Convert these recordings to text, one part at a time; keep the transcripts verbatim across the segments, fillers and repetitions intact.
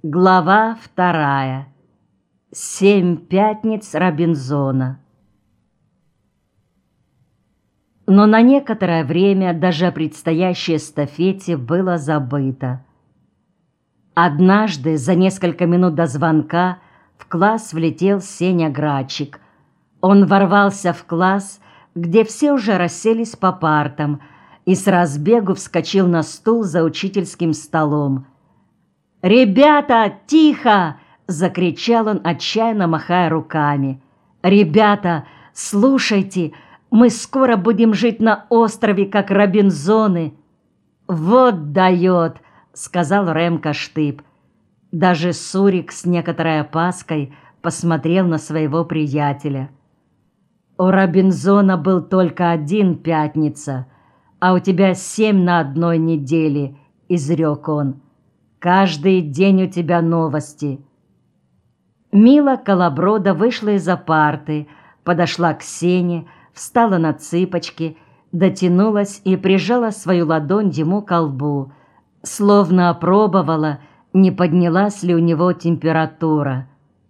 Глава вторая. Семь пятниц Робинзона. Но на некоторое время даже о предстоящей эстафете было забыто. Однажды, за несколько минут до звонка, в класс влетел Сеня Грачик. Он ворвался в класс, где все уже расселись по партам, и с разбегу вскочил на стул за учительским столом. «Ребята, тихо!» – закричал он, отчаянно махая руками. «Ребята, слушайте, мы скоро будем жить на острове, как Робинзоны». «Вот дает!» – сказал Ремка Штып. Даже Сурик с некоторой опаской посмотрел на своего приятеля. «У Робинзона был только один пятница, а у тебя семь на одной неделе», – изрек он. «Каждый день у тебя новости». Мила Колоброда вышла из-за парты, подошла к Сене, встала на цыпочки, дотянулась и прижала свою ладонь ему к лбу, словно опробовала, не поднялась ли у него температура.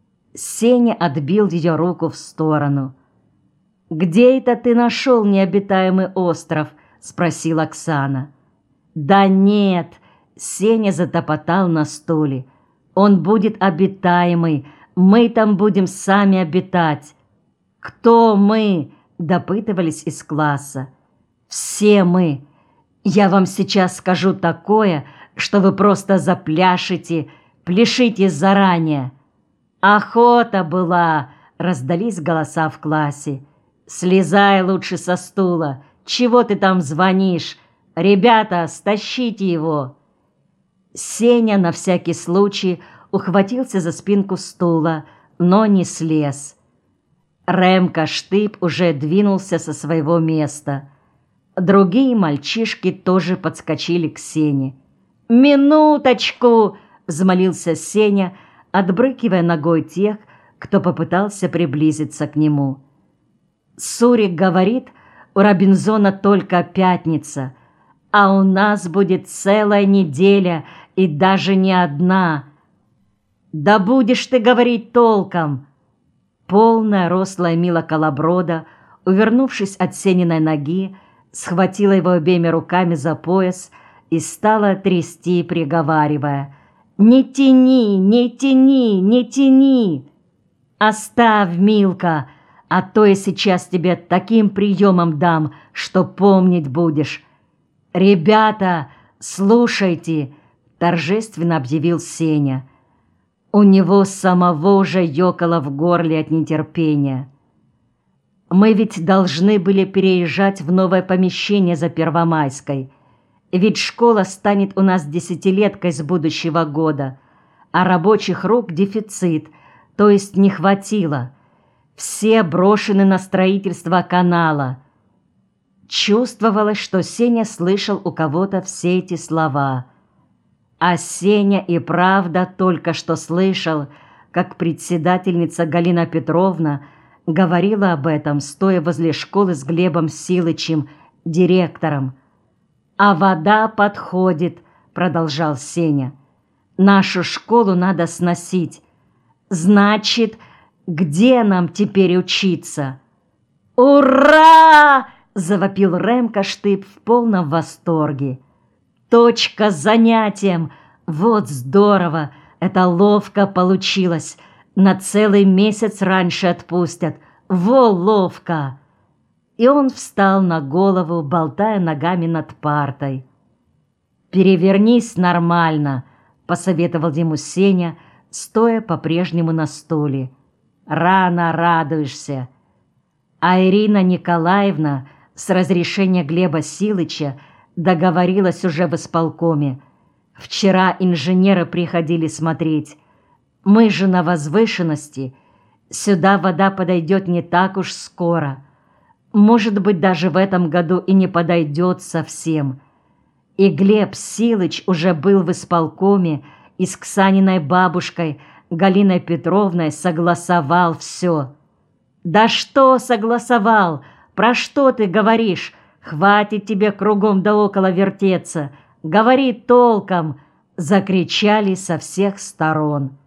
Сеня отбил ее руку в сторону. «Где это ты нашел необитаемый остров?» – спросила Оксана. «Да нет!» – Сеня затопотал на стуле. «Он будет обитаемый, мы там будем сами обитать». «Кто мы?» – допытывались из класса. «Все мы. Я вам сейчас скажу такое, что вы просто запляшете, пляшите заранее». «Охота была!» – раздались голоса в классе. «Слезай лучше со стула. Чего ты там звонишь? Ребята, стащите его!» Сеня на всякий случай ухватился за спинку стула, но не слез. Ремка Штып уже двинулся со своего места. Другие мальчишки тоже подскочили к Сене. «Минуточку!» – взмолился Сеня, отбрыкивая ногой тех, кто попытался приблизиться к нему. «Сурик говорит, у Робинзона только пятница, а у нас будет целая неделя и даже не одна». «Да будешь ты говорить толком!» Полная рослая Мила Колоброда, увернувшись от Сениной ноги, схватила его обеими руками за пояс и стала трясти, приговаривая: «Не тяни, не тяни, не тяни! Оставь, Милка, а то я сейчас тебе таким приемом дам, что помнить будешь. Ребята, слушайте!» – торжественно объявил Сеня. У него самого уже ёкало в горле от нетерпения. «Мы ведь должны были переезжать в новое помещение за Первомайской. Ведь школа станет у нас десятилеткой с будущего года, а рабочих рук дефицит, то есть не хватило. Все брошены на строительство канала». Чувствовалось, что Сеня слышал у кого-то все эти слова. А Сеня и правда только что слышал, как председательница Галина Петровна говорила об этом, стоя возле школы с Глебом Силычем, директором. «А вода подходит», — продолжал Сеня. «Нашу школу надо сносить. Значит, где нам теперь учиться?» «Ура!» — завопил Ремка Штып в полном восторге. «Точка с занятием! Вот здорово! Это ловко получилось! На целый месяц раньше отпустят! Во ловко!» И он встал на голову, болтая ногами над партой. «Перевернись нормально!» – посоветовал ему Сеня, стоя по-прежнему на стуле. «Рано радуешься!» А Ирина Николаевна с разрешения Глеба Силыча договорилась уже в исполкоме. Вчера инженеры приходили смотреть. Мы же на возвышенности. Сюда вода подойдет не так уж скоро. Может быть, даже в этом году и не подойдет совсем. И Глеб Силыч уже был в исполкоме и с Ксаниной бабушкой Галиной Петровной согласовал все. «Да что согласовал? Про что ты говоришь? Хватит тебе кругом да около вертеться. Говори толком!» Закричали со всех сторон.